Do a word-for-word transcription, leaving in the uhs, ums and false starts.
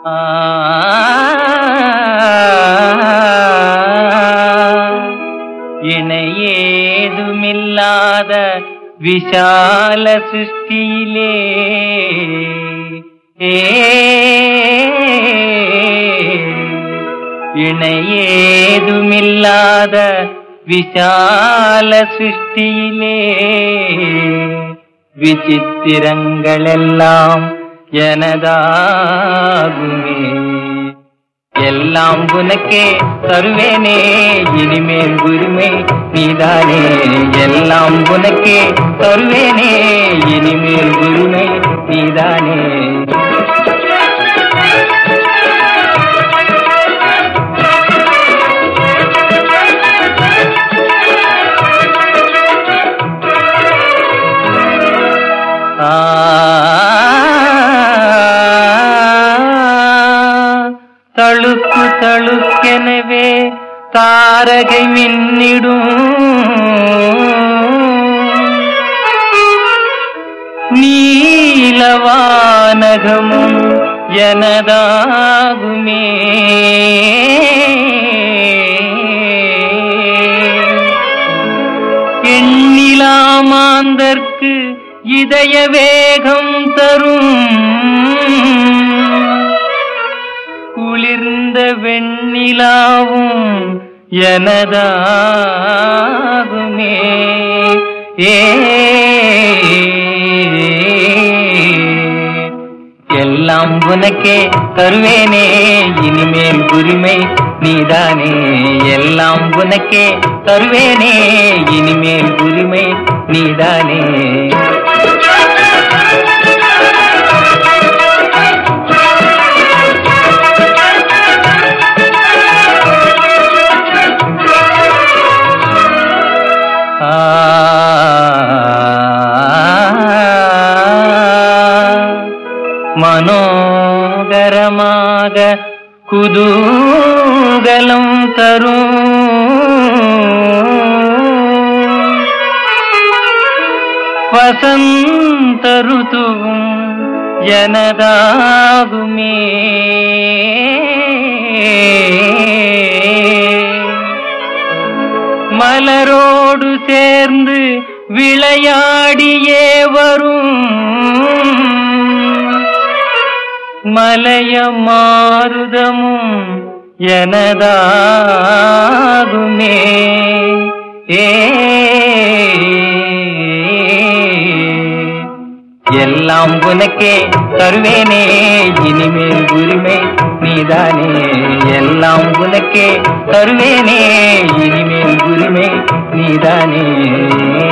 இணையேதுமில்லாத விஷால சிருஷ்டியிலே இணையேதுமில்லாத விஷால சிருஷ்டியிலே விசித்திரங்களெல்லாம் எனதாகுமே. எல்லாம் உனக்கே தருவேனே இனிமேல் உரிமை நீதானே. எல்லாம் உனக்கே தருவேனே இனிமேல் உரிமை நீதானே. தழுக்கு தழுக்கெனவே தாரகை மின்னிடும் நீலவானகமும் எனதாகுமே. எண்ணிலாமாந்தற்கு இதய வேகம் தரும் குளிர்ந்த வெண்ணிலாவும் எனதாகுமே. ஏ எல்லாம் உனக்கே தருவேனே இனிமேல் உரிமை நீதானே. எல்லாம் உனக்கே தருவேனே இனிமேல் உரிமை நீதானே. மனோகரமாக குதூகலம் தரும் வசந்த ருதுவும் எனதாகுமே. மலரோடு சேர்ந்து விளையாடியே வரும் மலைய மாருதமும் எனதாகுமே. ஏ எல்லாம் உனக்கே தருவேனே இனிமேல் உரிமை நீதானே. எல்லாம் உனக்கே தருவேனே இனிமேல் உரிமை நீதானே.